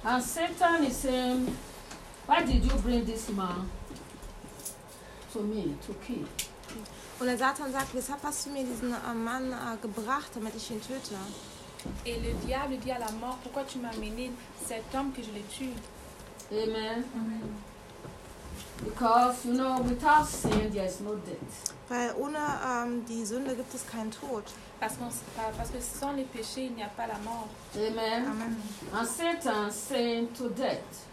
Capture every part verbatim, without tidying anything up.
And Satan is saying, why did you bring this man to me to kill? Und der Satan sagt, weshalb hast du mir diesen äh, Mann äh, gebracht, damit ich ihn töte? Et le diable dit à la mort, pourquoi tu m'as amené cet homme que je l'ai tué? Amen. Amen. Because, you know, without sin, there is no death. Weil ohne ähm, die Sünde gibt es keinen Tod. Parce, qu'on, parce que sans les péchés, il n'y a pas la mort. Amen. Amen. And Satan saying to death,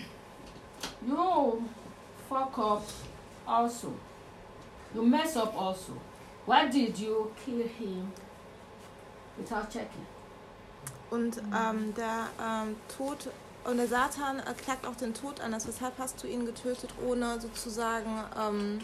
you fuck up also. You mess up also. Why did you kill him without checking? Und ähm, der ähm, Tod und der Satan äh, klagt auch den Tod an. Das, weshalb hast du ihn getötet, ohne sozusagen ähm,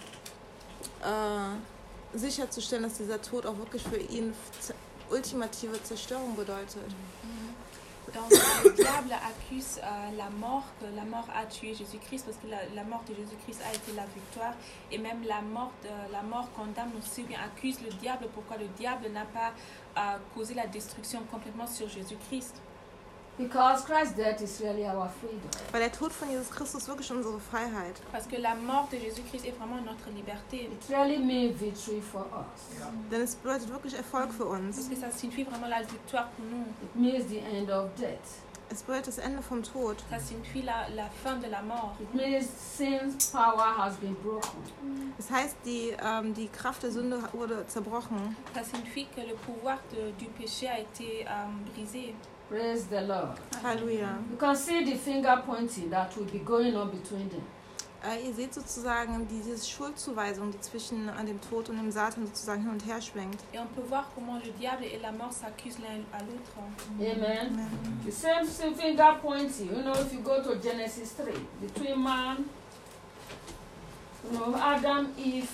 äh, sicherzustellen, dass dieser Tod auch wirklich für ihn z- ultimative Zerstörung bedeutet. Donc le diable accuse euh, la mort, que la mort a tué Jésus-Christ, parce que la, la mort de Jésus-Christ a été la victoire, et même la mort, de, la mort condamne aussi, bien accuse le diable, pourquoi le diable n'a pas euh, causé la destruction complètement sur Jésus-Christ. Because Christ's death is really our freedom. Weil der Tod von Jesus Christus wirklich unsere Freiheit. Parce que la mort de Jésus-Christ est vraiment notre liberté. It really means victory for us. Ja. Denn es bedeutet wirklich Erfolg für uns. Parce que ça signifie vraiment la victoire pour nous. It means the end of death. Es bedeutet das Ende vom Tod. Ça signifie la, la fin de la mort. It means sin's power has been broken. Das heißt, die, ähm, die Kraft der Sünde wurde zerbrochen. Ça signifie que le pouvoir de, du péché a été euh, brisé. Praise the Lord. Halleluja. You can see the finger pointing that will be going on between them. Äh, ihr seht sozusagen diese Schuldzuweisung, die zwischen an dem Tod und dem Satan sozusagen hin und her schwenkt. Et on peut voir comment le diable et la mort s'accusent l'un à l'autre. Amen. Amen. The same, same finger pointing. You know, if you go to Genesis three, between man, you know, Adam, Eve,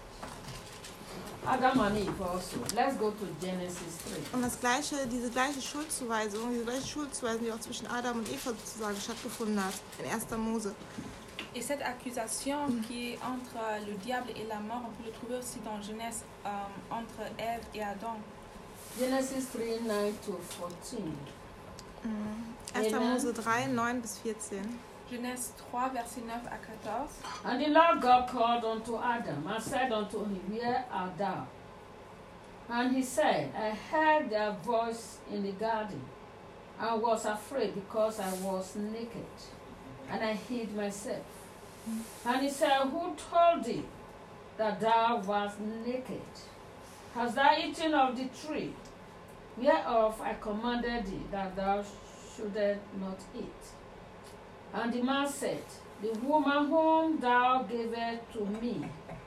Adam and Eve also. Let's go to Genesis three. Und das gleiche, diese gleiche Schuldzuweisung, diese gleiche Schuldzuweisung, die auch zwischen Adam und Eva sozusagen stattgefunden hat, in erster Mose. Et cette accusation qui est entre le diable et la mort, on peut le trouver aussi dans Genèse euh, entre Ève et Adam. Genesis three, nine to fourteen. Mhm. erster Amen. Mose drei, neun bis vierzehn. Genèse trois, verset neuf à quatorze. And the Lord God called unto Adam and said unto him, Where art thou? And he said, I heard their voice in the garden, and was afraid because I was naked, and I hid myself. And he said, Who told thee that thou wast naked? Hast thou eaten of the tree, whereof I commanded thee that thou shouldest not eat? And the man said, The woman whom thou gavest to me,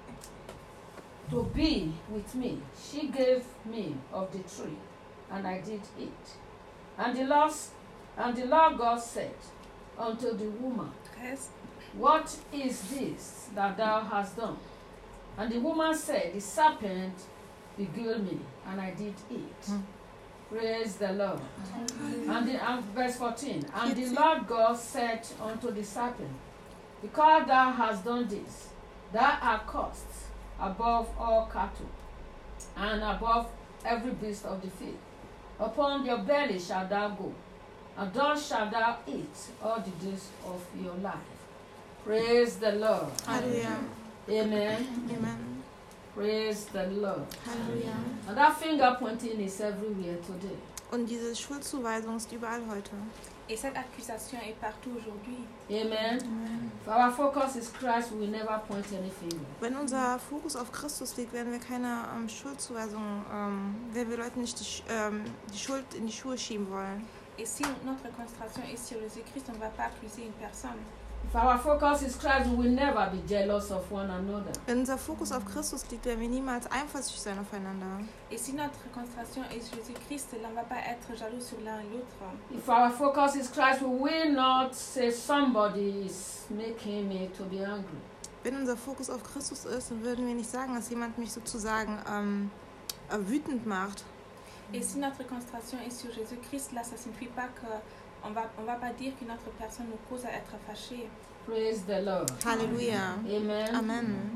to be with me, she gave me of the tree, and I did eat. And the Lord, and the Lord God said unto the woman, treize. What is this that thou hast done? And the woman said, The serpent beguiled me, and I did eat. Mm. Praise the Lord. And, the, and verse fourteen, and the Lord God said unto the serpent, Because thou hast done this, thou art cursed above all cattle, and above every beast of the field. Upon your belly shalt thou go, and thus shalt thou eat all the days of your life. Praise the Lord. Halleluja. Amen. Amen. Praise the Lord. Halleluja. And that finger pointing is everywhere today. Und diese Schuldzuweisung ist überall heute. Et cette accusation est partout aujourd'hui. Amen. Amen. If our focus is Christ, we will never point any finger. Wenn unser Fokus auf Christus liegt, werden wir keine ähm, Schuldzuweisung, ähm, werden wir Leuten nicht die, Sch- ähm, die Schuld in die Schuhe schieben wollen. Et si notre concentration est sur Jésus-Christ, on ne va pas accuser une personne. If our focus is Christ, we will never be jealous of one another. Wenn unser Fokus auf Christus liegt, werden wir niemals eifersüchtig sein aufeinander. Et si notre concentration est sur Jésus-Christ, on ne va pas être jaloux sur l'un et l'autre. If our focus is Christ, we will not say somebody is making me to be angry. Wenn unser Fokus auf Christus ist, dann würden wir nicht sagen, dass jemand mich sozusagen ähm, äh, wütend macht. Et si notre concentration est sur Jésus-Christ, là, ça ne signifie pas que on va, on va pas dire que notre personne nous cause à être fâchée. Praise the Lord. Halleluja. Amen. Amen.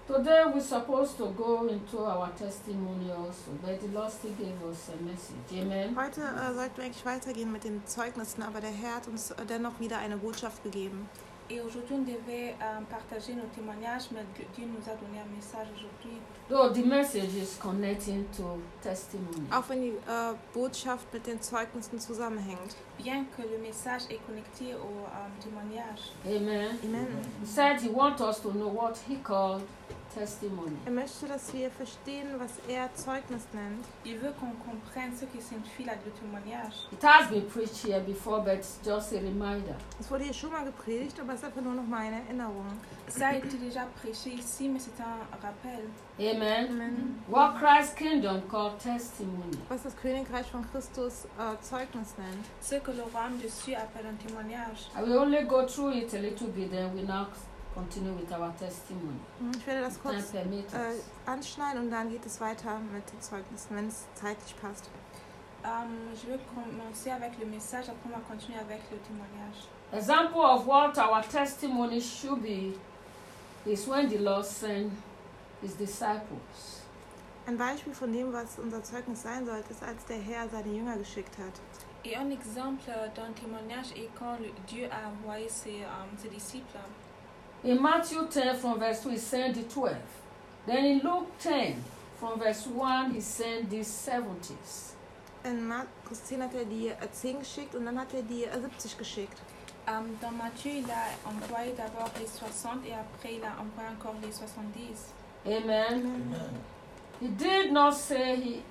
Today we're supposed to go into our testimony also, but the Lord still gave us a message. Amen. Heute äh, sollten wir eigentlich weitergehen mit den Zeugnissen, aber der Herr hat uns äh, dennoch wieder eine Botschaft gegeben. Et aujourd'hui, on devait euh, partager nos témoignages, mais Dieu nous a donné un message aujourd'hui. Though the message is connecting to testimony. Auch wenn die äh, Botschaft mit den Zeugnissen zusammenhängt. Bien que le message est connecté au euh, témoignage. Amen. Amen. He said he wants us to know what he called testimony. Er möchte, dass wir verstehen, was er Zeugnis nennt. Il veut qu'on comprenne ce qui signifie là, le témoignage. It has been preached here before, but it's just a reminder. Es wurde hier schon mal gepredigt, aber es ist einfach nur noch mal eine Erinnerung. Ça a été déjà prêché ici, mais c'est un rappel. Amen. Amen. What Christ's kingdom called testimony. Was das Königreich von Christus äh, Zeugnis nennt. Ce que le royaume de Dieu appelle un témoignage. I will only go through it a little bit, then we now continue with our testimony. Ich werde das Time kurz permits. äh, anschneiden und dann geht es weiter mit den Zeugnissen, wenn es zeitlich passt. Um, je vais commencer avec le message, après on va continuer avec le témoignage. Example of what our testimony should be is when the Lord sent his disciples. Ein Beispiel von dem, was unser Zeugnis sein sollte, ist, als der Herr seine Jünger geschickt hat. Et un exemple d'un témoignage est quand le- Dieu a envoyé ses, um, ses disciples. In Matthew ten from verse two, he sent the twelve. Then in Luke ten from verse one, he sent the seventies. In Markus zehn hat er die äh, zehn geschickt und dann hat er die äh, siebzig geschickt. Um, dans Matthieu, il a envoyé d'abord les soixante et après il a envoyé encore les soixante-dix. Amen. He did not say he,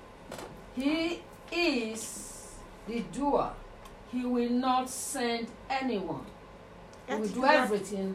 he is the doer. He will not send anyone. He Er hat, will nicht do gesagt, everything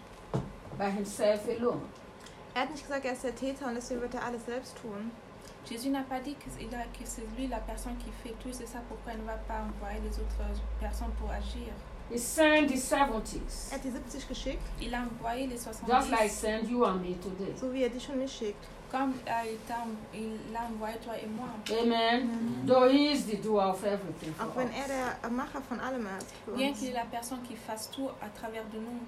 by himself alone. er hat nicht gesagt, er ist der Täter und deswegen wird er alles selbst tun. Jésus n'a pas dit que, il a- que c'est lui la personne qui fait tout, c'est ça pourquoi il ne va pas envoyer les autres personnes pour agir. He sent the seventies, Er hat die siebzig geschickt, Il a envoyé les just like soixante-dix, send you and me today. so wie er dich und mich schickt. comme euh, il, t'a- il l'a envoyé toi et moi. Amen. Though he is the doer of everything for Auch wenn er us. der Macher von allem ist. Für Bien uns. qu'il est la personne qui fasse tout à travers de nous.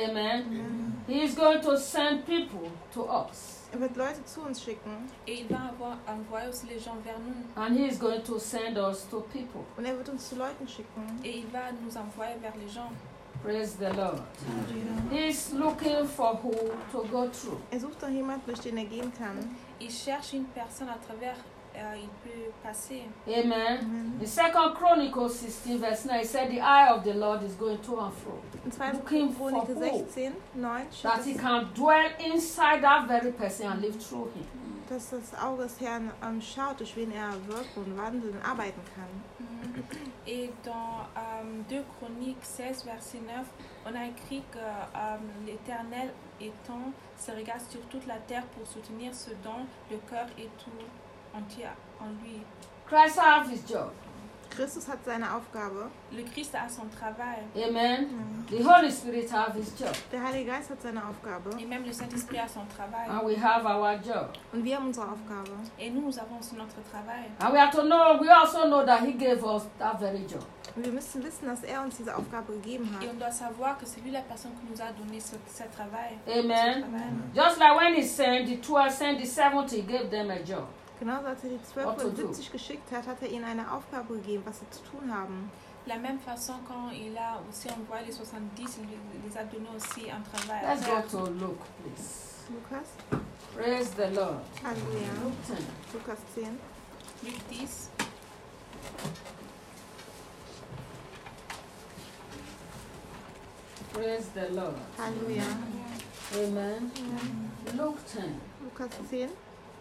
Amen. He is going to send people to us. Er wird Leute zu uns schicken Et il va avoir, envoyer aussi les gens vers nous. And he is going to send us to people. und er wird uns zu Leuten schicken. Et il va nous envoyer vers les gens. Praise the Lord. He's looking for who to go through. Er sucht doch jemanden, durch den er gehen kann. Il cherche une personne à travers euh, il peut passer. Amen. In Second Chronicles sixteen, verse nine, it said the eye of the Lord is going to and fro. In zweiter Looking for Chronik who? sechzehn, neun steht, That dass, he can dwell inside that very person and live through him. dass das Auge des Herrn ähm, schaut, durch wen er wirken und wandeln und arbeiten kann. Et dans euh, deux Chroniques seize, verset neuf, on a écrit que euh, l'Éternel étend ses regards sur toute la terre pour soutenir ce dont le cœur est tout entier en lui. Christ has his job. Christus hat seine Aufgabe. Le Christ a son travail Amen. The Holy Spirit has his job. Der Heilige Geist hat seine Aufgabe. et même le Saint-Esprit a son travail. And we have our job. Und wir haben unsere Aufgabe. Et nous, nous avons aussi notre travail. And we have to know, we also know that he gave us that very job. Und wir müssen wissen, dass er uns diese Aufgabe gegeben Et hat. on doit savoir que c'est lui la personne qui nous a donné ce, ce travail. Amen. Ce travail. Just like when he sent the twelve, sent the seventy, he gave them a job. Genauso als er die zwölf What to und do? siebzig geschickt hat, hat er ihnen eine Aufgabe gegeben, was sie zu tun haben. De la même façon, quand il a aussi envoyé les soixante-dix, il les a donné aussi un travail. à Let's faire. go to Luke, please. Lukas? Praise the Lord. Halleluja. Luke ten. Lukas zehn. Luc dix. Praise the Lord. Halleluja. Amen. Luke ten, Lukas zehn.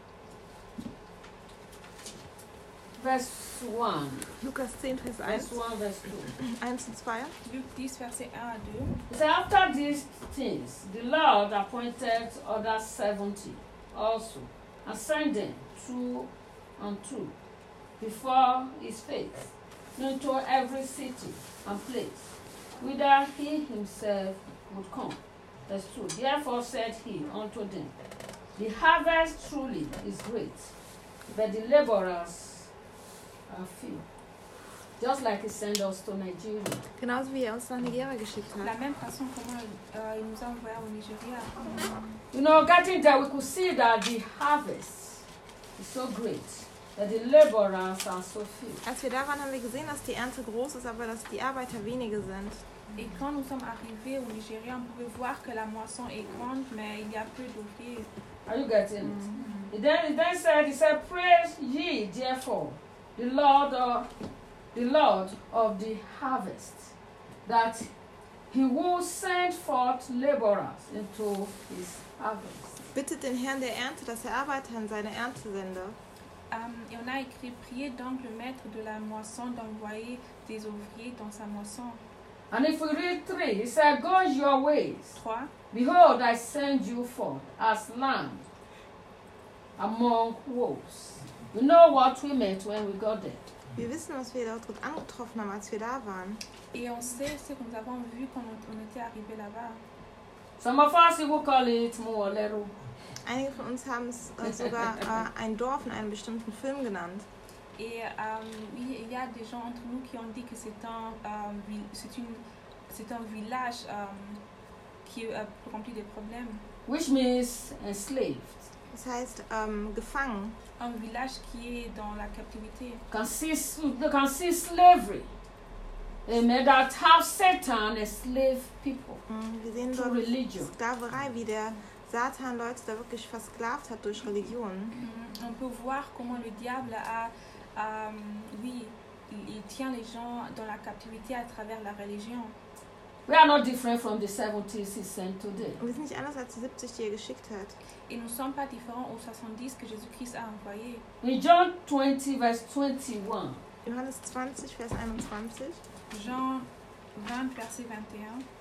verse one. Lukas zehn, Vers Verse eins. one, verse two. eins und zwei. Luc dix, verset un à deux. It says, after these things, the Lord appointed other seventy also, and sent them two and two before his face into every city and place, whither he himself would come. Verse two. Therefore said he unto them, the harvest truly is great, but the laborers are few. just like he sent us to Nigeria. Genauso wie er uns nach Nigeria geschickt De la hat. même façon comment euh, il nous a envoyés au Nigeria. You know, getting there, we could see that the harvest is so great, that the laborers are so few. Als wir da waren, haben wir gesehen, dass die Ernte groß ist, aber dass die Arbeiter wenige sind. Et quand nous sommes arrivés au Nigeria, on pouvait voir que la moisson est grande, mais il y a peu d'ouvriers. Are you getting it? He then, he then said, he said, praise ye therefore the Lord of the Lord of the harvest, that he will send forth laborers into his harvest. Bittet den Herrn der Ernte, dass er Arbeiter in seine Ernte sende. Um, et on a écrit, priez donc le maître de la moisson d'envoyer des ouvriers dans sa moisson. And if we read three, he said, go your ways. trois. Behold, I send you forth as lamb among wolves. You know what we meant when we got there. Wir wissen, was wir dort angetroffen haben, als wir da waren. Et on sait ce que nous avons vu quand on, on était arrivé là-bas. Some of us will call it Muolero. Einige von uns haben es äh, sogar äh, ein Dorf in einem bestimmten Film genannt. Et euh, oui, il y a des gens entre nous qui ont dit que c'est un, euh, vi- c'est une, c'est un village euh, qui est euh, rempli de problèmes. Which means enslaved. Das heißt, ähm, gefangen. Un village qui est dans la captivité. Can see, you can see slavery. Amen. That have Satan enslave people Mhm, Wir sehen through dort religion. Sklaverei, wie der Satan Leute da wirklich versklavt hat durch Religion. Mm, On peut voir comment le diable a, euh, oui, il, il tient les gens dans la captivité à travers la religion. We are not different from the seventies he sent today. Und wir sind nicht anders als die siebzig, die er geschickt hat. Et nous ne sommes pas différents aux soixante-dix que Jésus-Christ a envoyés. In John twenty, verse twenty-one, Johannes zwanzig, Vers einundzwanzig. Jean vingt, verset vingt et un.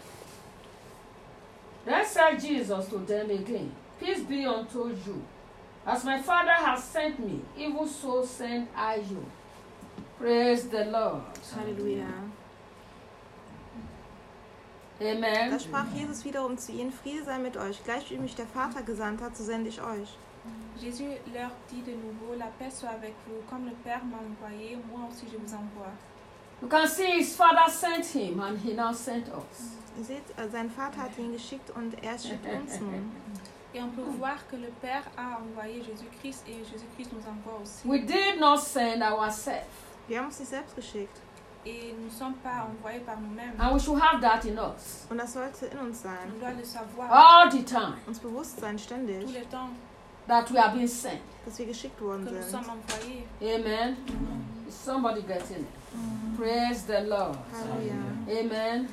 then said Jesus to them again, peace be unto you. As my Father has sent me, even so send I you. Praise the Lord. Halleluja. Amen. Da sprach Jesus wiederum zu ihnen, Friede sei mit euch. Gleich wie mich der Vater gesandt hat, so sende ich euch. Jésus leur dit de nouveau, la paix soit avec vous, comme le Père m'a envoyé, moi aussi je vous envoie. You can see his father sent him and he now sent us. Ihr seht, äh, sein Vater hat ihn geschickt und er schickt uns nun. Et on peut voir que le Père a envoyé Jésus-Christ et Jésus-Christ nous envoie aussi. We did not send ourselves. Wir haben uns nicht selbst geschickt. Et nous ne sommes pas envoyés par nous-mêmes. And we should have that in us Und das sollte in uns sein. On doit le savoir all the time, Uns bewusst sein, tout ständig, le temps that we are being sent. dass wir geschickt worden que nous sind. sommes envoyés. Amen. Is somebody getting it? Praise the Lord. Halleluja. Amen.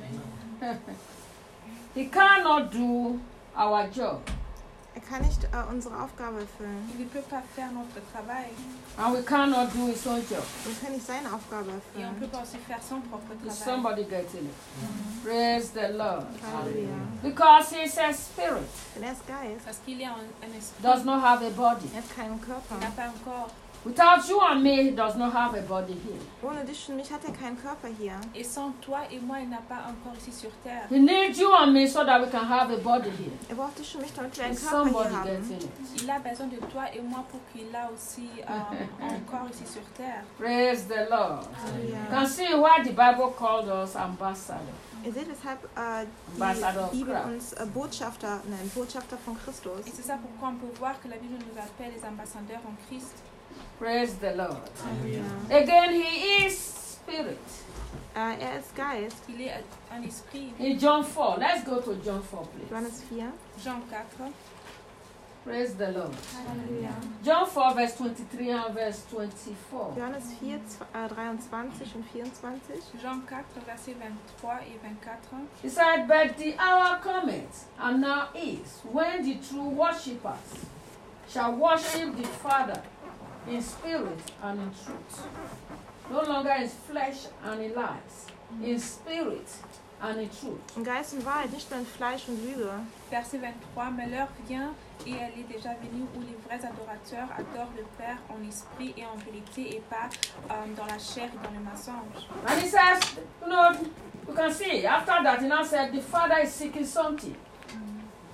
He cannot do our job, Er kann nicht äh, unsere Aufgabe erfüllen. Il ne peut pas faire notre travail and we cannot do his own job. Wir können nicht seine Aufgabe et on ne erfüllen. peut pas aussi faire son propre Is travail. somebody getting it? Praise the Lord. Halleluja. Because he is a spirit, Denn er ist Geist. Parce qu'il est un, un esprit, does not have a body. Er hat keinen Körper. il n'a pas un corps. Without you and me, he does not have a body here. Ohne dich und mich hat er keinen Körper hier. Et sans toi et moi, il n'a pas un corps ici sur terre. He needs you and me so that we can have a body here. Er braucht dich und mich, damit wir einen Is Körper somebody hier haben. getting it? Il a besoin de toi et moi pour qu'il a aussi euh, un corps ici sur terre. Praise the Lord. You Halleluja. can see why the Bible called us ambassadors. Ihr seht, weshalb äh, Ambassador of die Bibel Christ. uns äh, Botschafter nennt, Botschafter von Christus. Et c'est ça pourquoi on peut voir que la Bible nous appelle les ambassadeurs en Christ. Praise the Lord. Halleluja. Again, he is spirit. Äh, er ist Geist. Il est un esprit. In John four, let's go to John four, please. Johannes vier. Jean quatre. Praise the Lord. Halleluja. John four, verse twenty-three and verse twenty-four. Johannes vier, zw- äh, dreiundzwanzig und vierundzwanzig. Jean quatre, versets vingt-trois et vingt-quatre. He said, but the hour cometh, and now is, when the true worshippers shall worship the Father in spirit and in truth. No longer in flesh and in lies, in spirit and in truth. In Geist und Wahrheit, nicht nur in Fleisch und Lüge. Verset vingt-trois. Mais l'heure vient et elle est déjà venue où les vrais adorateurs adorent le Père en esprit et en vérité et pas euh, dans la chair et dans le mensonge. And he says, you know, you can see, after that, he now said, the Father is seeking something.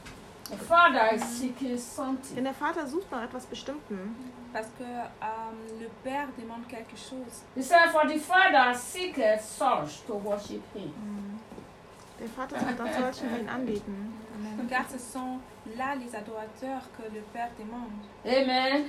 The father is seeking something. Denn der Vater sucht nach etwas Bestimmtem. Parce que euh, le Père demande quelque chose. He said, for the father seeketh such to worship him. Der Vater sucht nach solchen, die ihn anbeten. Amen. Car ce sont là les adorateurs que le Père demande. Amen.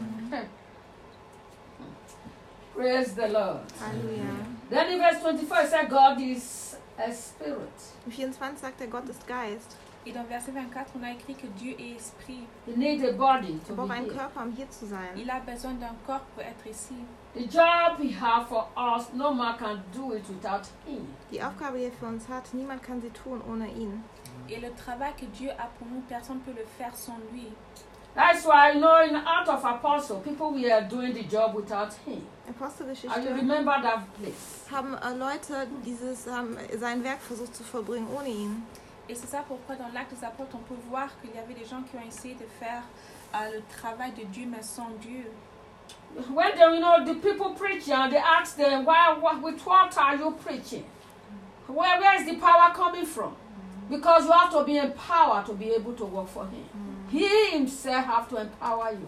Praise the Lord. Halleluja. Then in verse twenty-four, it said, God is a spirit. Im vierundzwanzig sagt er, Gott ist Geist. Et dans verset vingt-quatre, on a écrit que Dieu est esprit. You need a body Er to braucht be einen here. Körper, um hier zu sein. Il a besoin d'un corps pour être ici. The job he has for us, no man can do it without him. Die Aufgabe, die er für uns hat, niemand kann sie tun ohne ihn. Et le travail que Dieu a pour nous, personne ne peut le faire sans lui. That's why, you know, in the Act of Apostle, people were doing the job without him. And you Apostelgeschichte remember that place. haben äh, Leute dieses, haben sein Werk versucht zu vollbringen ohne ihn. Et c'est ça pourquoi dans l'acte des apôtres, on peut voir qu'il y avait des gens qui ont essayé de faire euh, le travail de Dieu, mais sans Dieu. When they, you know, the people preaching, and they ask them, why, what, with what are you preaching? Where, where is the power coming from? Because you have to be empowered to be able to work for him. He himself have to empower you.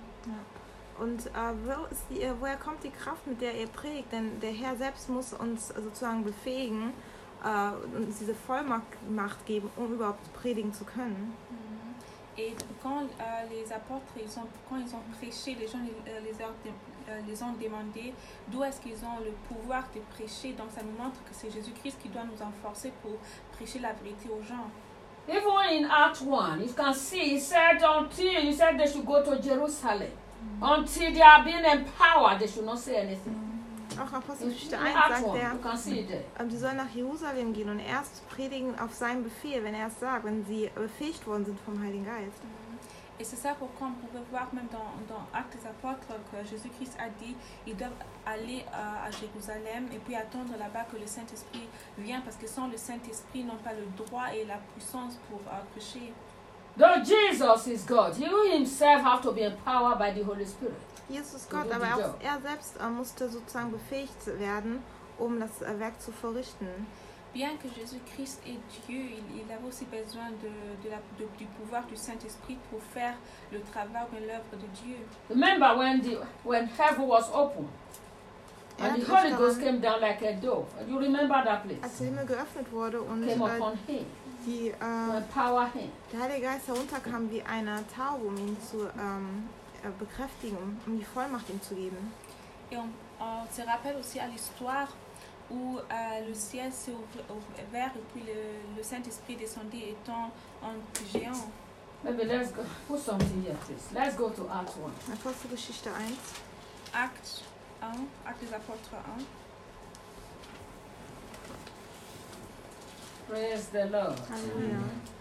Und äh, wo ist die, äh, woher kommt die Kraft, mit der ihr predigt? Denn der Herr selbst muss uns sozusagen befähigen, äh, uns diese Vollmacht geben, um überhaupt predigen zu können. Et quand euh, les apôtres, ils ont, quand ils ont prêché, les gens les, euh, les, ont, euh, les ont demandé d'où est-ce qu'ils ont le pouvoir de prêcher. Donc ça nous montre que c'est Jésus-Christ qui doit nous enforcer pour prêcher la vérité aux gens. Even in Act one, you can see, he said until, he said they should go to Jerusalem. Until they are being empowered, they should not say anything. Auch in Apostelgeschichte In eins Act sagt one, er, you can see it there. ähm, sie sollen nach Jerusalem gehen und erst predigen auf seinen Befehl, wenn er es sagt, wenn sie befähigt worden sind vom Heiligen Geist. Et c'est ça pourquoi on pouvait voir même dans, dans Actes des Apôtres que Jésus-Christ a dit ils doivent aller euh, à Jérusalem et puis attendre là-bas que le Saint-Esprit vienne parce que sans le Saint-Esprit, ils n'ont pas le droit et la puissance pour euh, prêcher. Though Jesus is God, he himself have to be empowered by the Holy Spirit. Jesus ist Gott, aber auch er selbst äh, musste sozusagen befähigt werden, um das äh, Werk zu verrichten. Bien que Jésus-Christ est Dieu, il, il avait aussi besoin de, de la, de, du pouvoir du Saint-Esprit pour faire le travail ou l'œuvre de Dieu. Remember when the when heaven was open and the Holy Ghost came down like a dove. You remember that place? Als der Himmel geöffnet wurde und Came äh, upon him die, to äh, empower him. der Heilige Geist herunterkam wie eine Taube, um ihn zu ähm, äh, bekräftigen, um, um die Vollmacht ihm zu geben. Et on, on se rappelle aussi à l'histoire où euh, le ciel s'est ouvert et puis le, le Saint-Esprit descendait étant un géant. Maybe let's go put something here, please. Let's go to Act one. Apostelgeschichte eins. Acte un, Acte des Apôtres un. Praise the Lord. Halleluja.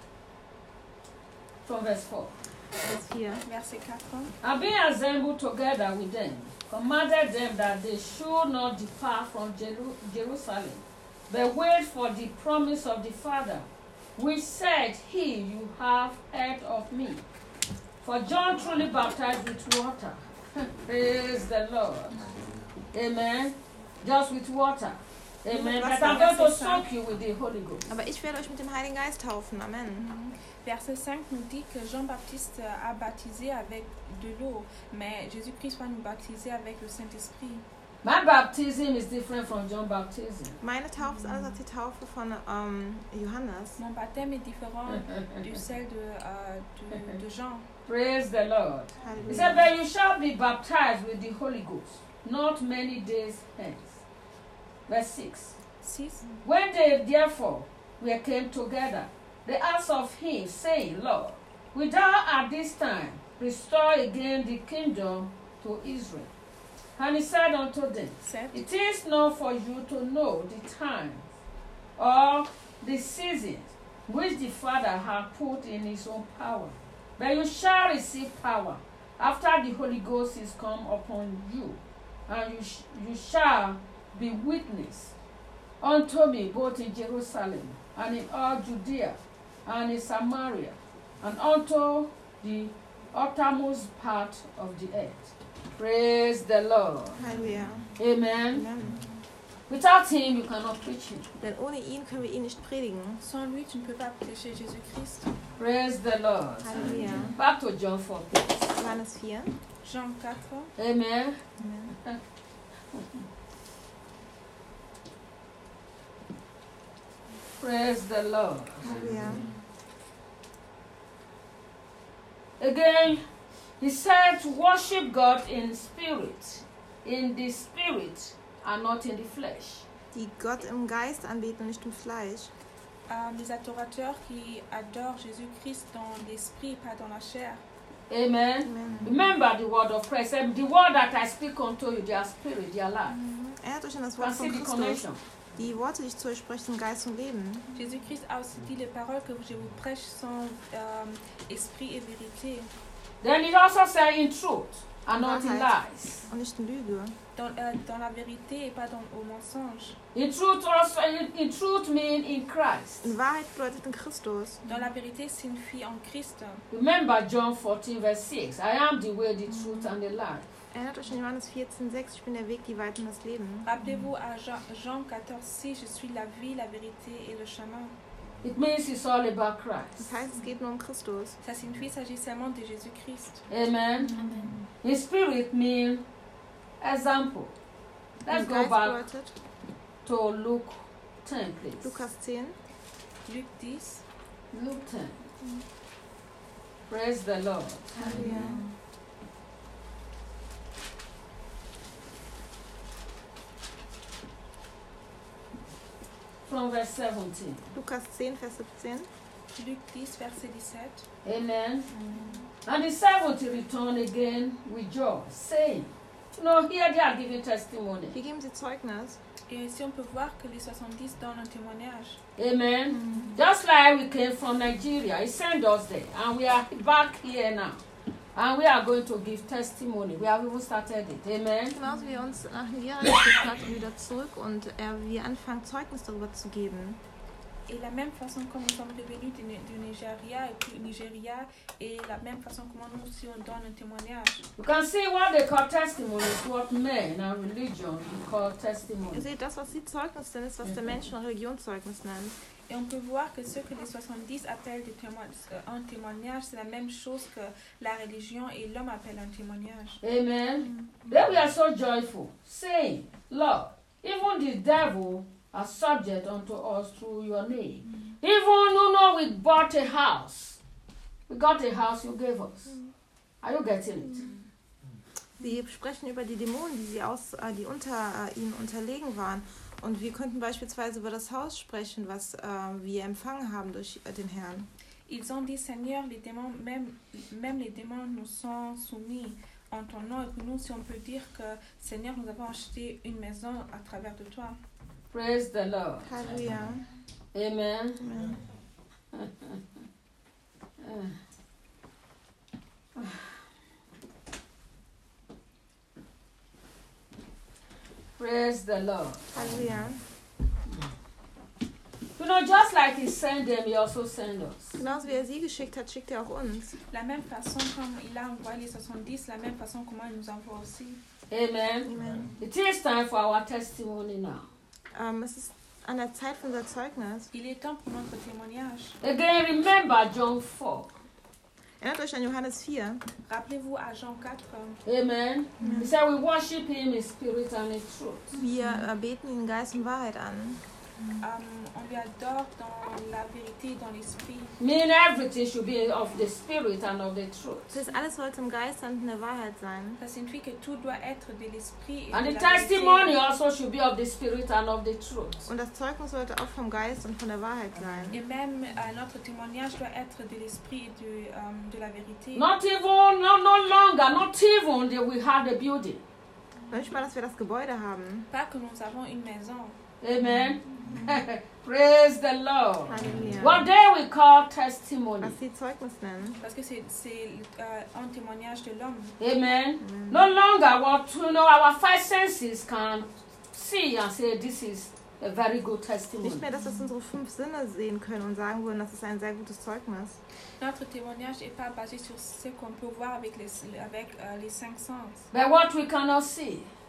From verse four. Vers vier. Verset quatre. And being assembled together with them, commanded them that they should not depart from Jeru- Jerusalem, but wait for the promise of the Father, which said he, you have heard of me. For John truly baptized with water. Praise the Lord. Amen. Just with water. Amen. But I'm going to soak you with the Holy Ghost. Aber ich werde euch mit dem Heiligen Geist taufen. Amen. Verset cinq nous dit que Jean-Baptiste a baptisé avec de l'eau, mais Jésus-Christ va nous baptiser avec le Saint-Esprit. My baptism is different from John's baptism. Meine Taufe ist anders als die Taufe von ähm, Johannes. Mon baptême est différent de celle de, euh, de, de Jean. Praise the Lord. He said, Halleluja. but you shall be baptized with the Holy Ghost, not many days hence. Verse six. six. When they therefore were came together, they asked of him, saying, Lord, wilt thou at this time restore again the kingdom to Israel? And he said unto them, sept. it is not for you to know the times or the seasons which the Father hath put in his own power, but you shall receive power after the Holy Ghost is come upon you, and you, sh- you shall be witness unto me both in Jerusalem and in all Judea and in Samaria and unto the uttermost part of the earth. Praise the Lord. Halleluja. Amen. Amen. Without him, you cannot preach him. Denn ohne ihn können wir ihn nicht predigen. Sans lui, tu ne peux pas prêcher Jésus-Christ. Praise the Lord. Halleluja. Back to John four, please. Johannes vier. Jean quatre. Amen. Amen. Praise the Lord. Halleluja. Again, he said to worship God in spirit, in the spirit, and not in the flesh. Die Gott im Geist anbeten und nicht im Fleisch. Euh, les adorateurs qui adorent Jésus-Christ dans l'esprit, pas dans la chair. Amen. Amen. Remember the word of Christ. And the word that I speak unto you, they are spirit, they are life. Erinnert euch an das You Wort can see von the Christus. connection. Die Worte, die ich zu euch spreche, sind Geist und Leben. Jésus-Christ a aussi dit les paroles que je vous prêche sont euh, esprit et vérité. Then it also says in truth and not in lies. Und nicht in Lüge. Dans, euh, dans la vérité et pas dans, au mensonge. In truth also, in, in truth mean in Christ. In Wahrheit bedeutet in Christus. Dans la vérité signifie en Christ. Remember John fourteen verse six. I am the way, the truth, and the life. Erinnert euch an Johannes vierzehn sechs. Ich bin der Weg, die Wahrheit und das Leben. Rappelez-vous à Jean, Jean quatorze six, je suis la vie, la vérité et le chemin. It means it's all about Das Christ. heißt, es geht nur um Christus. Ça signifie s'agit seulement de Jésus-Christ. Amen. Amen. In spirit mean example. Let's Und go Geist back bedeutet to Luke ten, please. Lukas zehn. Luc dix. Luke ten. Praise the Lord. Halleluja. From verse seventeen. Lukas zehn, Vers siebzehn. Luc dix, verset dix-sept. Amen. And the seventy returned again with joy, saying, you know, here they are giving testimony. Hier geben sie Zeugnis. Et ici, on peut voir que les soixante-dix donnent un témoignage. Amen. Just like we came from Nigeria, he sent us there, and we are back here now. And we are going to give testimony. We have even started it. Amen. Genauso wie er uns nach Nigeria geschickt hat und wieder zurück und er, wir anfangen, Zeugnis darüber zu geben. Et la même façon comme nous sommes revenus du, du Nigeria et puis Nigeria, et la même façon comment nous aussi on donne un témoignage. You can see what they call testimony is what men and religion call Ihr testimony. seht, das, was sie Zeugnis sind, ist, was der Mensch und Religion Zeugnis nennt. Et on peut voir que ce que les soixante-dix appellent des témoign- un témoignage, c'est la même chose que la religion et l'homme appellent un témoignage. Amen. Then we are so joyful, saying, Lord, even the devil are subject unto us through your name. Even, you know, we bought a house. We got a house you gave us. Are you getting it? Sie sprechen über die Dämonen, die, sie aus, äh, die unter äh, ihnen unterlegen waren. Und wir könnten beispielsweise über das Haus sprechen, was äh, wir empfangen haben durch äh, den Herrn. Ils ont dit, Seigneur, les démons, même, même les démons nous sont soumis en ton nom. Et puis nous, si on peut dire que, Seigneur, nous avons acheté une maison à travers de toi. Praise the Lord. Halleluja. Amen. Amen. Praise the Lord. Halleluja. You know, just like he sent them, he also sent us. Genauso wie er sie geschickt hat, schickt er auch uns. La même façon comme il a envoyé les soixante-dix, la même façon comment il nous envoie aussi. Amen. Amen. It is time for our testimony now. Ähm, es ist an der Zeit für unser Zeugnis. Il est temps pour notre témoignage. Again, remember John four. Erinnert euch an Johannes vier. Rappelez-vous à Jean quatre. Amen. He said we worship him in spirit and in truth. Wir äh, beten ihn in Geist und Wahrheit an. Euh, on lui adore dans la vérité, dans l'esprit. Mean everything should be of the spirit and of the truth. Das heißt, alles sollte im Geist und in der Wahrheit sein. Ça signifie que tout doit être de l'esprit et And de the la testimony vérité. also should be of the spirit and of the truth. Und das Zeugnis sollte auch vom Geist und von der Wahrheit sein. Et même euh, notre témoignage doit être de l'esprit et de, euh, de la vérité. Not even, no, no longer, not even that we had a building. Noch nicht mal, dass wir das Gebäude haben. Pas que nous avons une maison. Amen. Praise the Lord. Halleluja. What day we call testimony. Was sie Zeugnis nennen. Parce que c'est c'est, euh, un témoignage de l'homme. Amen. No longer what you know our five senses can see and say this is a very good testimony. Nicht mehr, dass wir unsere fünf Sinne sehen können und sagen würden, das ist ein sehr gutes Zeugnis. Notre témoignage n'est pas basé sur ce qu'on peut voir avec les, avec, euh, les cinq sens. But what we cannot see.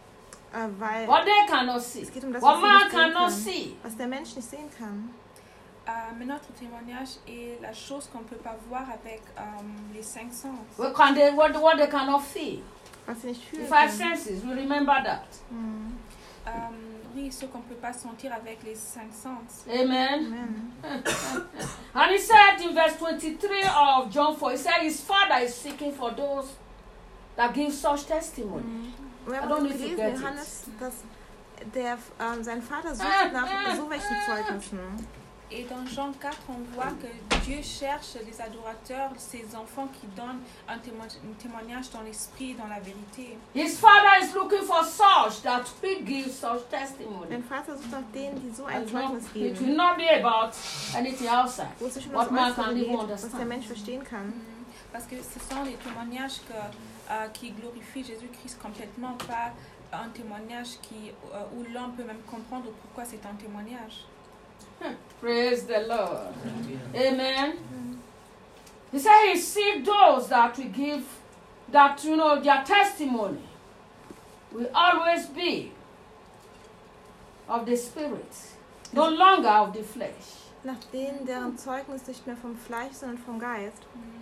Äh, weil What they cannot see. es geht um das, What was wir man nicht sehen cannot können. see. Was der Mensch nicht sehen kann. Euh, mais notre témoignage est la chose qu'on ne peut pas voir avec euh, les cinq sens. What, can they, what, what they cannot feel. Was sie nicht fühlen The five können. senses, we remember that. Mhm. Euh, oui, ce qu'on ne peut pas sentir avec les cinq sens. Amen. Amen. And he said in verse twenty-three of John four, he said his father is seeking for those that give such testimony. Wir I haben don't auch know if you gelesen, get it. Johannes, dass der, ähm, sein Vater sucht nach so welchen Zeugnissen. Et dans Jean quatre, on voit que Dieu cherche des adorateurs, ces enfants qui donnent un, témo- un témoignage dans l'esprit et dans la vérité. His father is looking for such that will give such testimony. Dein Vater sucht nach denen, die so ein And not, Zeugnis it will geben, not be about anything outside. wo es sich um What das man Äußere can geht, even was der understand. Mensch verstehen kann. Parce que ce sont des témoignages que, euh, qui glorifient Jésus-Christ complètement, pas un témoignage qui, euh, où l'homme peut même comprendre pourquoi c'est un témoignage. Praise the Lord. Amen. He said he seek those that will give, that, you know, their testimony will always be of the Spirit, no longer of the flesh. Nach denen, deren Zeugnis nicht mehr vom Fleisch, sondern vom Geist.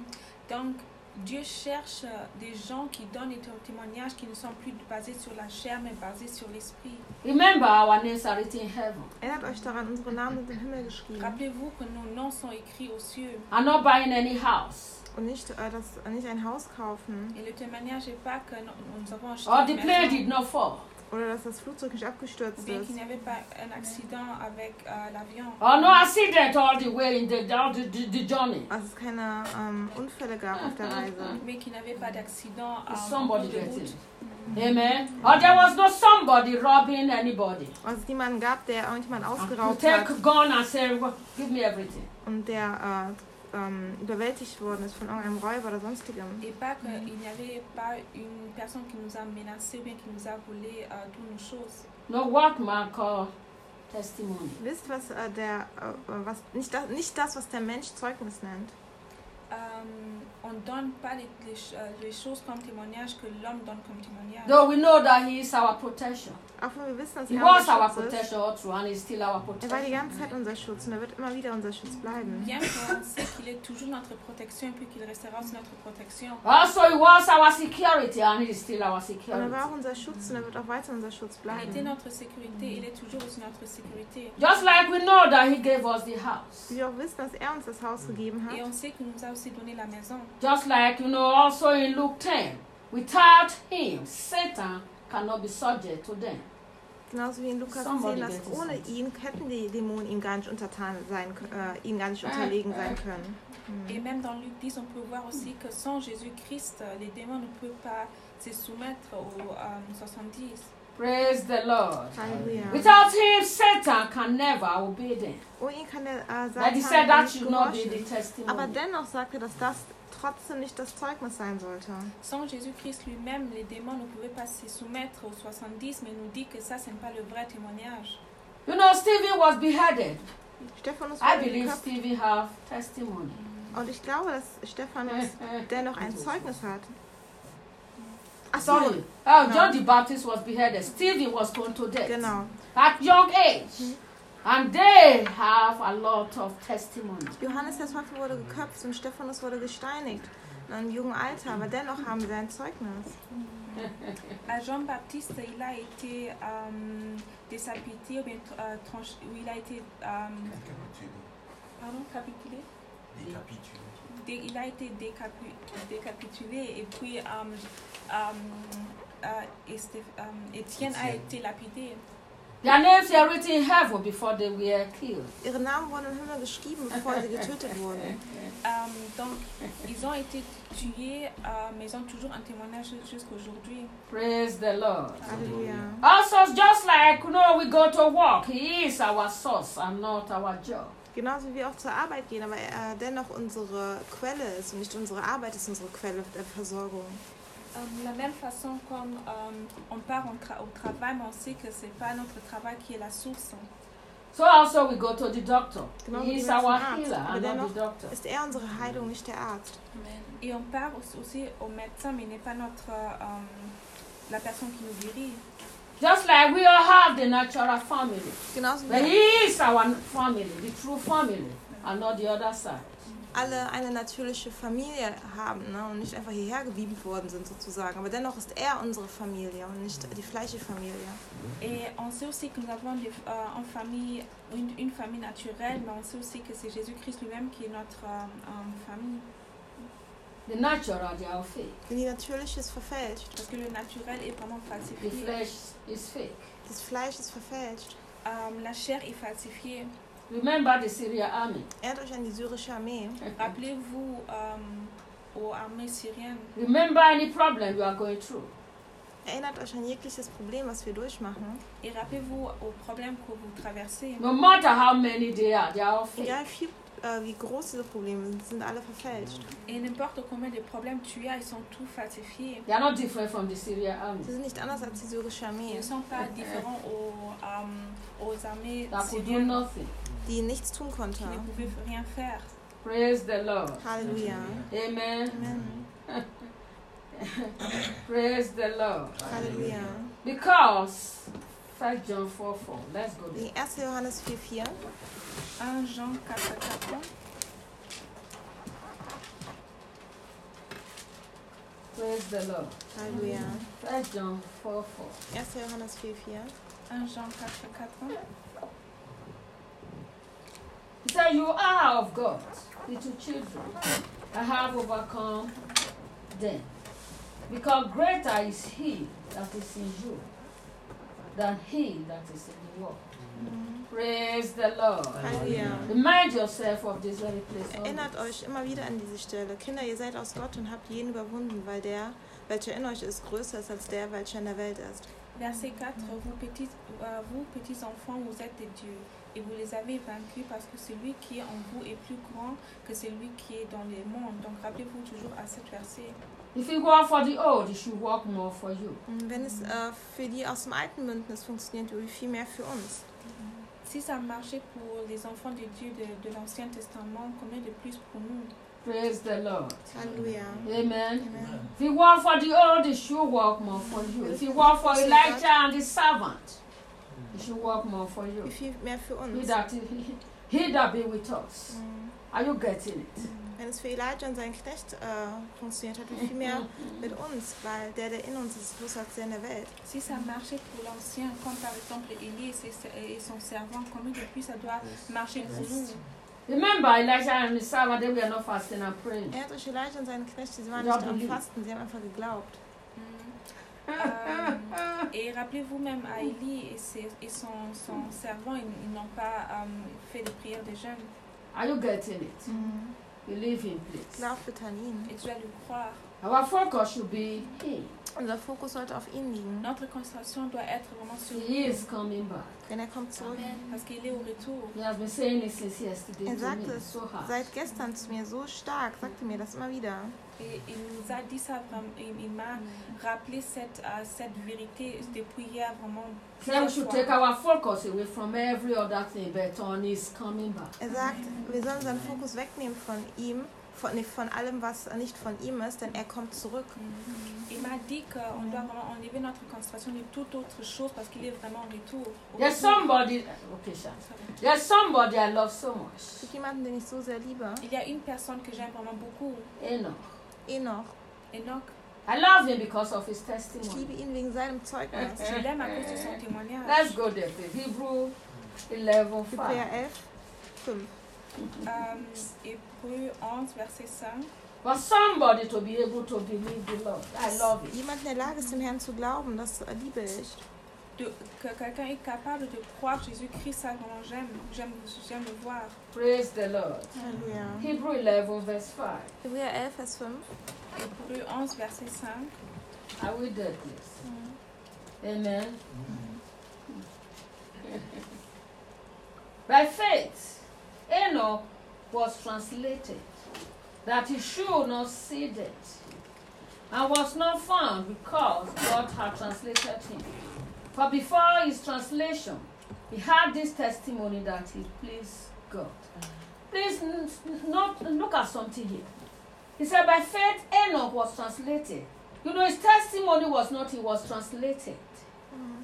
Donc, Dieu cherche des gens qui donnent des témoignages qui ne sont plus basés sur la chair, mais basés sur l'esprit. Remember, our names are written in heaven, Erinnert euch daran, unsere Namen sind im Himmel geschrieben. Rappelez-vous que nos noms sont écrits aux cieux. and not buying any house, Und nicht, äh, das, nicht ein Haus kaufen. Et le témoignage n'est pas que nous, nous avons acheté or the une plane maison, did not fall, Oder dass das Flugzeug nicht ou abgestürzt bien ist. qu'il n'y avait pas un accident avec euh, l'avion. or no accident all the way in the, all the, the, the journey. Dass es keine ähm, Unfälle gab auf der Reise. Mais qu'il n'y avait pas d'accident euh, en cours Somebody de get route. it. Amen. Or there was no somebody robbing anybody. Also es niemanden gab, der irgendjemand You ausgeraubt hat take gun and say, well, give me everything. und der äh, ähm, überwältigt worden ist von irgendeinem Räuber oder sonstigem. Et pas qu'il n'y avait pas une personne qui nous a menacés ou bien qui nous a volé euh, toutes nos choses. No workman call testimony. Wisst was äh, der äh, was nicht das, nicht das, was der Mensch Zeugnis nennt. Euh, on ne donne pas les, les, ch- euh, les choses comme témoignage que l'homme donne comme témoignage. Though we know that he is our protection. Auch wenn wir wissen, dass He er was our unser Schutz ist. protection all through and he's still our Er war die protection. ganze Zeit unser Schutz und er wird immer wieder unser Schutz bleiben. Bien qu'on sait qu'il est toujours notre protection et puis qu'il restera aussi notre protection. Also he was our security and he's still our Und er security. war auch unser Schutz und er wird auch weiter unser Schutz Il était bleiben. notre sécurité, il est toujours aussi notre sécurité. Just like we know that he gave us the house. Wie wir auch wissen, dass er uns das Haus gegeben Et hat. on sait qu'il nous a aussi donné la maison. Just like, you know, also in Luke ten, without him, Satan cannot be subject to them. Genauso wie in Lukas Somebody zehn, dass gets it. ohne ihn hätten die Dämonen ihm gar nicht untertan sein, äh, ihm gar nicht unterlegen sein können. Et Hm. même dans Luc dix, on peut voir aussi que sans Jésus-Christ, les démons ne peuvent pas se soumettre aux euh, soixante-dix. Praise the Lord. Halleluja. Without him, Satan can never obey them. Ohne ihn kann der äh, Like he Satan said, that nicht should not be the gehorchen. Aber testimony. dennoch sagt er, dass das trotzdem nicht das Zeugnis sein sollte. Sans Jésus-Christ lui-même, les démons ne pouvaient pas se soumettre aux soixante-dix, mais il nous dit que ça, ce n'est pas le vrai témoignage. You know, Stephen was beheaded. Stephanus I wurde believe geköpft Stephen have testimony. und ich glaube, dass Stephanus dennoch ein Zeugnis hat. Ach so, Sorry. Oh, John the Baptist was beheaded. Stephen was thrown to death genau. at young age. And they have a lot of testimony. Johannes der Täufer wurde geköpft und Stephanus wurde gesteinigt in einem jungen Alter, aber dennoch haben sie ein Zeugnis. À Jean-Baptiste, il a été euh, décapité, ou bien euh, tranché, ou il a été euh, pardon, capitulé. Décapitulé. Dé- il a été décapu- décapitulé et puis euh, euh, euh, et Stéph- euh, Étienne a été lapidé. Their names were written in heaven before they were killed. Ihre Namen wurden im Himmel geschrieben, bevor sie getötet wurden. Euh, donc, ils ont été tués, euh, mais ils ont toujours un témoignage jusqu'à aujourd'hui. Praise the Lord. Halleluja. Also, just like, you know, we go to work, He is our source and not our job. Genauso wie wir auch zur Arbeit gehen, aber er dennoch unsere Quelle ist und nicht unsere Arbeit ist unsere Quelle der Versorgung. Euh, de la même façon comme euh, on part au, tra- au travail, mais on sait que c'est pas notre travail qui est la source. So also we go to the doctor. Genau, He wir is gehen zum our Arzt, healer aber and not dennoch the doctor. ist er unsere Heilung, nicht der Arzt. Et on part aussi au médecin, mais il n'est pas notre, euh, la personne qui nous guérit. Just like we all have the natural family. Genauso But wie he is our family, the true family, and not the other side. alle eine natürliche Familie haben, ne? Und nicht einfach hierher gebeamt worden sind sozusagen. Aber dennoch ist er unsere Familie und nicht die fleischliche Familie. Et on sait aussi que nous avons des, euh, en famille, une, une famille naturelle, mais on sait aussi que c'est Jésus-Christ lui-même qui est notre euh, euh, famille. The natural, they are fake. Denn die natürliche ist verfälscht. Parce que le naturel est vraiment The falsifié. flesh is fake. Das Fleisch ist verfälscht. Euh, la chair est falsifiée. Remember the Syrian army. Erinnert euch an die syrische Armee. Rappelez-vous euh, aux armées syriennes. Remember any problem you are going through. Erinnert euch an jegliches Problem, was wir durchmachen. Et rappelez-vous aux problèmes que vous traversez. No matter how many they are, they are all fake. Egal viel, äh, wie groß diese Probleme sind, sind alle verfälscht. Et n'importe combien de problèmes tu as, ils sont tous falsifiés. They are not different from the Syrian army. Sie sind nicht anders als die syrische Ils Armee, ne sont pas différents aux, euh, aux armées That could do syriennes nothing. die nichts tun konnte. qui ne pouvaient rien faire. Praise the Lord. Halleluja. Amen. Amen. Praise the Lord. Halleluja. Because First John four four. Let's go there. Die erste Johannes vier vier. un Jean quatre quatre. Praise the Lord. Halleluja. First John four four. erste Johannes vier vier. un Jean quatre quatre. He said, "You are of God, little children. I have overcome them, because greater is He that is in you than he that is in the world." Mhm. Praise the Lord. Halleluja. Remind yourself of this very place. Erinnert always. euch immer wieder an diese Stelle. Kinder, ihr seid aus Gott und habt jeden überwunden, weil der, welcher in euch ist, größer ist als der, welcher in der Welt ist. Verset quatre, vous petits, euh, vous petits enfants, vous êtes des dieux, et vous les avez vaincus parce que celui qui est en vous est plus grand que celui qui est dans le monde. Donc rappelez-vous toujours à cet verset. If you work for the old, it should work more for you. Und wenn es äh, für die aus dem alten Bündnis funktioniert, wie viel mehr für uns. Si ça marchait pour les enfants de Dieu de, de l'Ancien Testament, combien de plus pour nous? Praise the Lord. Halleluja. Amen. Amen. If you work for the old, it should work more for you. If you work for Elijah and the servant, it should work more for Wie you. viel mehr für He uns. that, he that be with us. Mhm. Are you getting it? Wenn es für Elijah und seinen Knecht äh, funktioniert hat, wie viel mehr mit uns, weil der, der in uns ist, ist größer als der in der Welt. Si ça marchait pour l'Ancien, comme par exemple Élie et, ses- et son servant, combien de plus ça doit marcher pour nous? Remember, Elijah and the servant, they were not fasting and praying. Er hat euch Elijah und seine Knechte, sie waren Ja, nicht am believe. Fasten, sie haben einfach geglaubt. Mm. Euh, et rappelez-vous même à Élie et, ses- et son, son servant, ils, ils n'ont pas euh, fait de prière de jeûne. Are you getting it? Believe him, please. Glaub bitte an ihn. Et tu dois le croire. Our focus should be him. Unser Fokus sollte auf ihn liegen, Notre concentration doit être vraiment sur He lui. is coming back. denn er kommt zurück. Parce qu'il est au retour. He has been saying it since yesterday Er to sagt me. es So hard. seit gestern zu mir so stark, sagte mir das immer wieder. Et il nous a dit ça vraiment, il, il m'a rappelé cette, euh, cette vérité depuis hier vraiment. So we should take plusieurs fois. our focus away from every other thing, but on his coming back. Er sagt, wir sollen unseren Fokus wegnehmen von ihm, von, nicht von allem, was nicht von ihm ist, denn er kommt zurück. Il m'a dit qu'on doit vraiment enlever notre concentration de toute autre chose parce qu'il est vraiment en retour. Au There's retour. somebody, okay, Sha. There's somebody I love so Es much. gibt jemanden, den ich so sehr liebe, Il y a une personne que j'aime vraiment beaucoup, Enoch. Enoch. Enoch. I love him because of his Ich testimony. liebe ihn wegen seinem Zeugnis. Je l'aime à cause de son témoignage. Let's go there, please. Hebrew eleven Hebräer five. elf, fünf. Euh, Hébreu onze, verset cinq. For somebody to be able to believe the Lord. I love it. Jemand in der Lage ist, dem Herrn zu glauben, das liebe ich. De, que quelqu'un est capable de croire Jésus-Christ, ça vraiment j'aime. J'aime, j'aime le voir. Praise the Lord. Halleluja. Hebrew eleven verse five. Hebräer elf, Vers fünf. Hébreu onze, verset cinq. Are we there, please? Amen. By faith, Enoch was translated that he should not see death, and was not found because God had translated him. For before his translation, he had this testimony that he pleased God. Please n- n- not look at something here. He said, by faith, Enoch was translated. You know, his testimony was not, he was translated.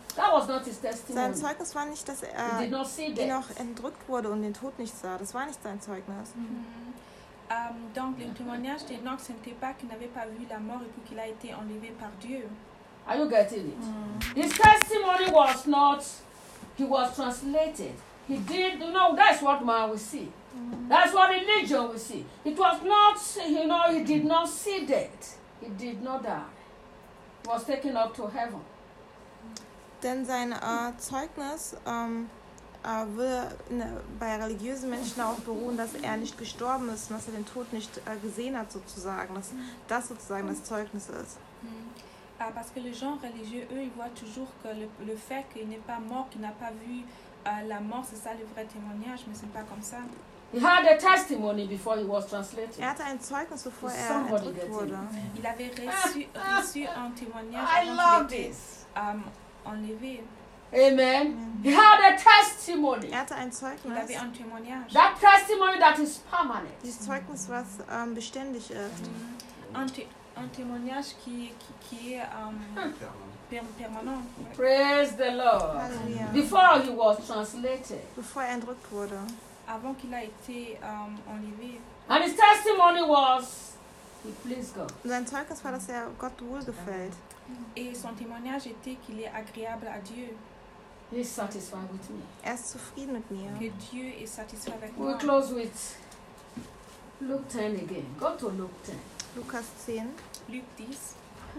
That was not his Sein testimony. Zeugnis war nicht, dass He er did not see ihn death. noch entrückt wurde und den Tod nicht sah. Das war nicht sein Zeugnis. Euh, donc, le témoignage d'Enoch, ce n'était pas qu'il n'avait pas vu la mort et puis qu'il a été enlevé par Dieu. Are you getting it? His testimony was not, he was translated. He did, you know, that's what man will see. That's what religion will see. It was not, you know, he did not see death. He did not die. He was taken up to heaven. Denn sein äh, Zeugnis ähm, äh, will ne, bei religiösen Menschen auch beruhen, dass er nicht gestorben ist und dass er den Tod nicht äh, gesehen hat, sozusagen. Dass das sozusagen das Zeugnis ist. Ah, parce que les gens religieux, eux, ils voient toujours que le, le fait qu'il n'est pas mort, qu'il n'a pas vu euh, la mort, c'est ça le vrai témoignage, mais ce n'est pas comme ça. He had a testimony before he was translated. Er hatte ein Zeugnis, bevor er Somebody entrückt gets wurde. Il avait reçu, reçu un témoignage I avant love qu'il était this. euh, enlevé. Amen. He had a testimony. Er hatte ein Il Zeugnis. avait un témoignage. That testimony that is permanent. Dieses Zeugnis, was ähm, beständig ist. Un, té- un témoignage qui, qui, qui est euh, per- permanent. Ouais. Praise the Lord. Halleluja. Before he was translated. Bevor er entrückt wurde. Avant qu'il a été euh, enlevé. And his testimony was, he pleased God. Und sein Zeugnis war, dass er Gott wohlgefällt. Et son témoignage était qu'il est agréable à Dieu. He is satisfied with me. Er ist zufrieden mit mir. Que Dieu est satisfait avec We'll moi. close with Luke ten again. Go to Luke ten. Lukas zehn. Luc dix.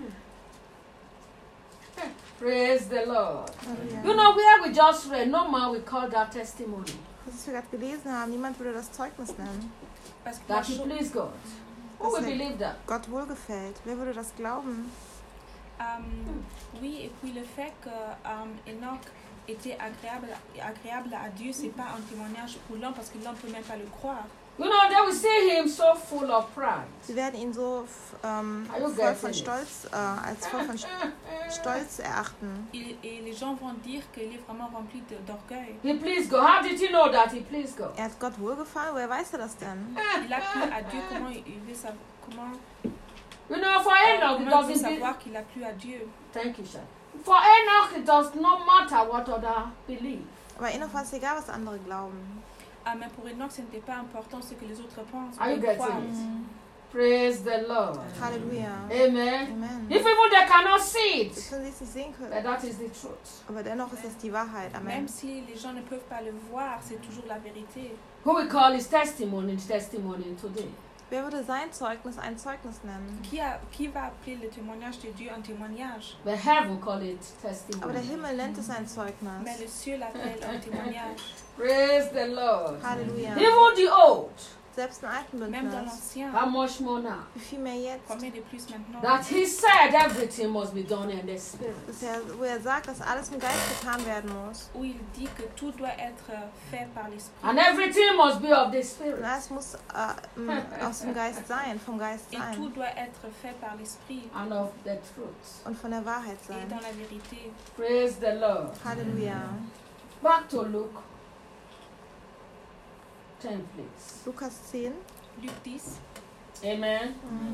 Praise the Lord. Halleluja. You know where we just read, no man will call that testimony. Was wir gerade gelesen haben, niemand würde das Zeugnis nennen. Parce que la That he cho- pleased God. Who will That's it. believe that? Gott wohlgefällt. Wer würde das glauben? euh, oui, et puis le fait que euh, Enoch était agréable, agréable à Dieu, c'est pas un témoignage pour l'homme parce que l'homme peut même pas le croire. You know, they will see him so full of pride. Sie werden ihn so ähm, Are you voll von getting it? Stolz, äh, als voll von St- Stolz erachten. Et, et les gens vont dire qu'il est vraiment rempli de- d'orgueil. He pleased God. How did he know that he pleased God? Er hat Gott wohlgefallen, woher weiß er das denn? Il a plu à Dieu, comment il il veut savoir, comment, You know, for Enoch, it comment il veut doesn't be- savoir qu'il a plu à Dieu. Thank you, sir. For Enoch, it does not matter what other believe. Aber Enoch war es egal, was andere glauben. Ah, mais pour Enoch, ce n'était pas important ce que les autres pensent. Are you ou getting croient. it? Praise the Lord. Halleluja. Amen. Amen. If even they cannot see it, Jetzt können sie es nicht sehen but können. that is the truth. Aber dennoch ist das die Wahrheit. Amen. Même si les gens ne peuvent pas le voir, c'est toujours la vérité. Who will call his testimony testimony today? Wer würde sein Zeugnis ein Zeugnis nennen? Qui, a, qui va appeler le témoignage de Dieu un témoignage? The heaven call it Aber der testimony. Himmel nennt es ein Mais Zeugnis. le ciel l'appelle un témoignage. Praise the Lord. Halleluja. Even the old, Selbst im alten Même dans Bündnis. l'ancien, how much more now? Wie viel mehr jetzt? combien de plus maintenant? That he said everything must be done in the spirit. Dass er, wo er sagt, dass alles im Geist getan werden muss. Où il dit que tout doit être fait par l'esprit. And everything must be of the Und spirit. alles muss äh, m- aus dem Geist sein, vom Geist Et tout sein. doit être fait par l'esprit And of the truth. Und von der Wahrheit et sein. dans la vérité. Praise the Lord. Halleluja. Back to Luke ten, please. Lukas zehn. Luc dix, Amen.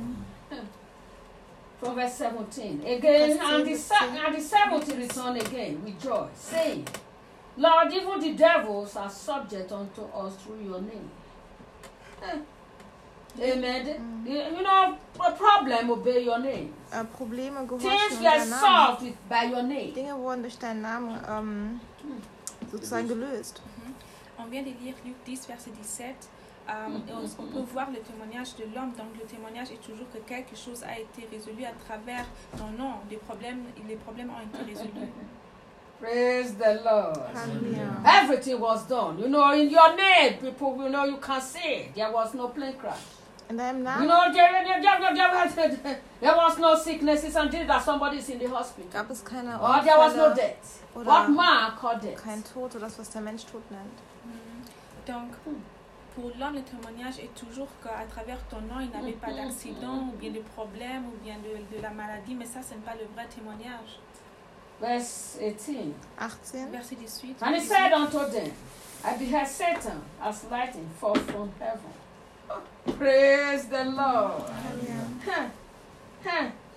From verse seventeen. Again, and the, se- and the seventh return again with joy, saying, Lord, even the devils are subject unto us through your name. Eh. Amen. You you know, a problem obey your name. Äh, Probleme Things gehorchen were deinem Namen. solved with, by your name. Dinge wurden durch deinen Namen ähm, sozusagen gelöst. on vient de lire Luc dix, verset dix-sept. Euh, et on, on peut voir le témoignage de l'homme. Donc le témoignage est toujours que quelque chose a été résolu à travers ton nom. Les problèmes, les problèmes ont été résolus. Praise the Lord. Halleluja. Everything was done. You know, in your name, people, you know, you can see there was no plane crash. In deinem You Namen know, there, there, there, there, there was no sicknesses until that somebody is in the hospital. gab es keine Or there was no Unfälle, death. oder What man called death. kein Tod oder das, was der Mensch Tod nennt. Donc, pour l'homme, le témoignage est toujours qu'à travers ton nom, il n'avait pas d'accident ou bien de problème ou bien de, de la maladie. Mais ça, ce n'est pas le vrai témoignage. Verse eighteen. achtzehn. Verset dix-huit. And he said unto them, I beheld Satan as lightning fall from heaven. Praise the Lord. Halleluja. Huh. Huh.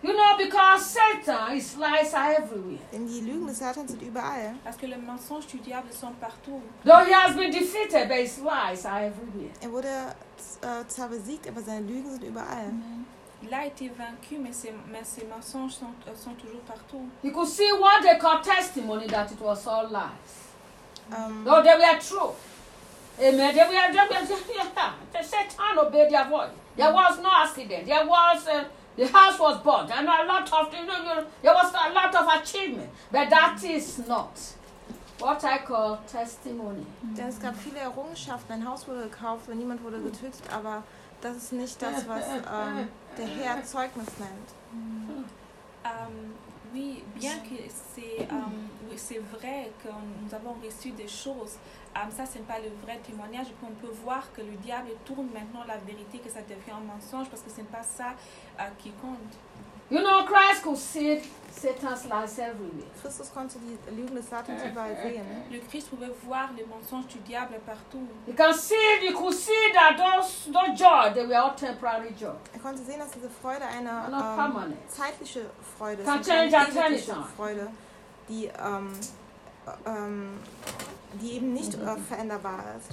You know, because Satan, his lies are everywhere. Denn die Lügen des Satans sind überall. Parce que les mensonges du diable sont partout. Though he has been defeated, but his lies are everywhere. Er wurde äh, zwar besiegt, aber seine Lügen sind überall. Il a été vaincu, mais ses, mais ses mensonges sont, euh, sont toujours partout. You could see what they call testimony that it was all lies. Ähm, Though they were true. Amen. They were, they were, yeah, the Satan obeyed their voice. There was no accident. There was, uh, the house was bought. And a lot of, you know, you know, there was a lot of achievement. But that is not what I call testimony. denn es gab viele Errungenschaften. Ein Haus wurde gekauft und niemand wurde getötet, aber das ist nicht das, was ähm, der Herr Zeugnis nennt. Euh, oui, bien que c'est euh, oui, c'est vrai que nous avons reçu des choses, euh, ça c'est pas le vrai témoignage. Et puis on peut voir que le diable tourne maintenant la vérité, que ça devient un mensonge parce que c'est pas ça euh, qui compte. You know, Christ could see Satan's lies everywhere. Christus konnte die Lügen des Satans überall sehen. Le Christ pouvait voir les mensonges du diable partout. You can see, you could see that those, those joy, they were all temporary joy. Er konnte sehen, dass diese Freude eine Not ähm, permanent. zeitliche Freude ist, Can und keine change at any ewigliche time. Freude, die, ähm, ähm, die eben nicht äh, veränderbar ist.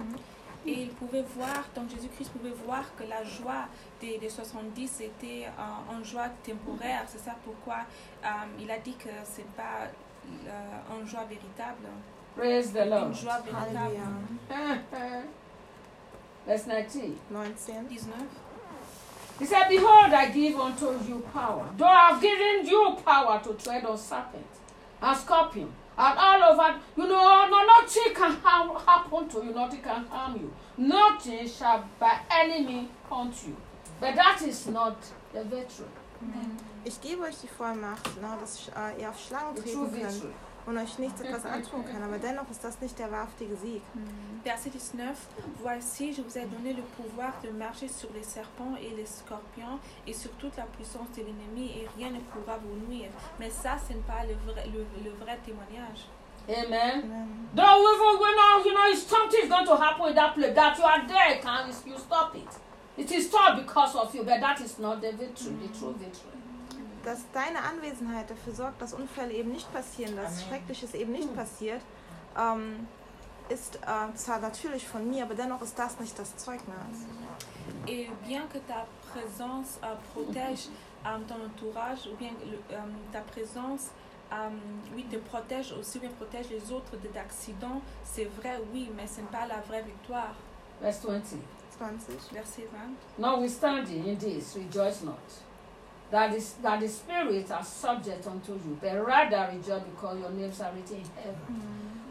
Et il pouvait voir, donc Jésus-Christ pouvait voir que la joie des, des soixante-dix était euh, une joie temporaire. C'est ça pourquoi euh, il a dit que c'est pas euh, une joie véritable. Praise the Lord. Une joie véritable. Halleluja. Verse nineteen. neunzehn. dix-neuf. He said, behold, I give unto you power. Though I have given you power to tread on serpents and scorpions, and all over, you know, no, nothing can harm, happen to you, nothing can harm you. Nothing shall by any means haunt you. But that is not the victory. Ich gebe euch die Vollmacht, ne, dass äh, ihr auf Schlangen The true treten könnt victory. und euch nichts etwas antun kann. Aber dennoch ist das nicht der wahrhaftige Sieg. Verset dix-neuf. Voici, je vous ai donné le pouvoir de marcher sur les serpents et les scorpions et sur toute la puissance de l'ennemi et rien ne pourra vous nuire. Mais ça, ce n'est pas le vrai, le, le vrai témoignage. Amen. Amen. Though even when now, you know, if something is going to happen in that place, that you are there, can you stop it? It is stopped because of you, but that is not the victory, the true victory. Dass deine Anwesenheit dafür sorgt, dass Unfälle eben nicht passieren, dass Schreckliches eben nicht passiert, ähm, ist äh, zwar natürlich von mir, aber dennoch ist das nicht das Zeugnis. Et bien que ta présence euh, protège euh, ton entourage, ou bien le, euh, ta présence euh, oui, te protège aussi, ou bien protège les autres d'accidents, c'est vrai, oui, mais ce n'est pas la vraie victoire. Verse twenty. zwanzig. Verset vingt. Notwithstanding in this, rejoice not, that is that the spirits are subject unto you, but rather rejoice because your names are written in heaven.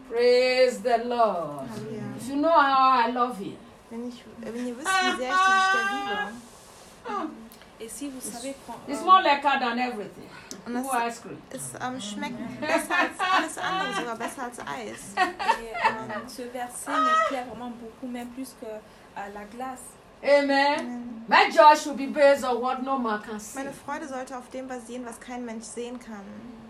Praise the Lord. Halleluja. If you know how I love Him, Wenn, ich, wenn ihr wisst, wie sehr ich diese Stelle liebe. Et si vous savez qu'on, it's euh, more lekker than everything. Und Who das ice cream? es ähm, schmeckt besser als alles andere, sogar besser als Eis. et, euh, ce verset me plaît vraiment beaucoup, même plus que euh, la glace. Amen. My joy should be based on what no man can see. Meine Freude sollte auf dem basieren, was kein Mensch sehen kann.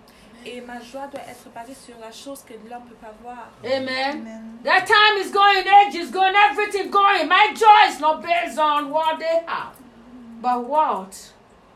Et ma joie doit être basée sur la chose que l'homme ne peut pas voir. Amen. Amen. That time is going, age is going, everything going. My joy is not based on what they have, but what?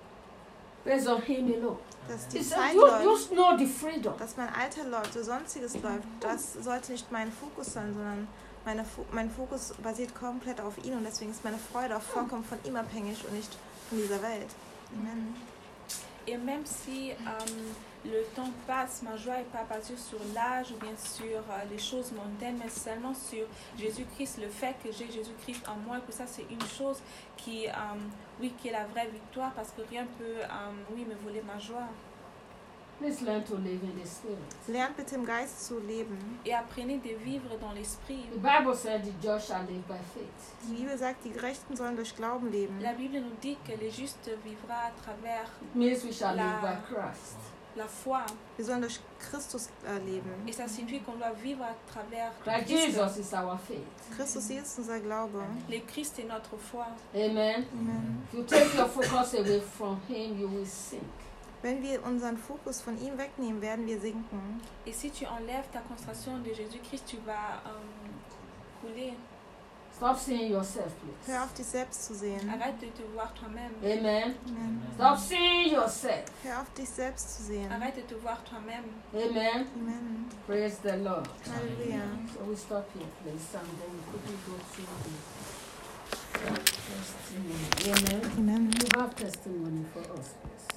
Based on Him alone. Dass die He said, Zeit you, läuft, you know the freedom. dass mein Alter läuft, so sonstiges läuft, das sollte nicht mein Fokus sein, sondern meine Fo mein Fokus basiert komplett auf ihn und deswegen ist meine Freude auch vollkommen von ihm abhängig und nicht von dieser Welt. Amen. Et même si euh, le temps passe, ma joie n'est pas basée sur l'âge ou bien sur euh, les choses mondaines, mais seulement sur Jésus-Christ, le fait que j'ai Jésus-Christ en moi. Et pour ça, c'est une chose qui, euh, oui, qui est la vraie victoire parce que rien ne peut, euh, oui, me voler ma joie. Please learn to live in the Spirit. Lernt bitte im Geist zu leben. Et apprenez de vivre dans l'esprit. The Bible said the just shall live by faith. Die Bibel sagt, die Gerechten sollen durch Glauben leben. La Bible nous dit que le juste vivra à travers It means we shall La- live by Christ. la foi. Wir sollen durch Christus äh, leben. Et ça signifie qu'on doit vivre à travers Christ Christ. Jesus is our faith. Christus ist unser Glaube. Le Christ est notre foi. Amen. Amen. If you take your focus away from Him, you will sink. Wenn wir unseren Fokus von ihm wegnehmen, werden wir sinken. Et si tu enlèves ta concentration de Jésus-Christ, tu vas euh, couler. Stop seeing yourself, please. Hör auf, dich selbst zu sehen. Arrête de te voir toi-même. Amen. Amen. Stop seeing yourself. Hör auf, dich selbst zu sehen. Arrête de te voir toi-même. Amen. Amen. Praise the Lord. Halleluja. So we stop here, please, and then we quickly go through the testimony. Amen. Amen. You have testimony for us, please.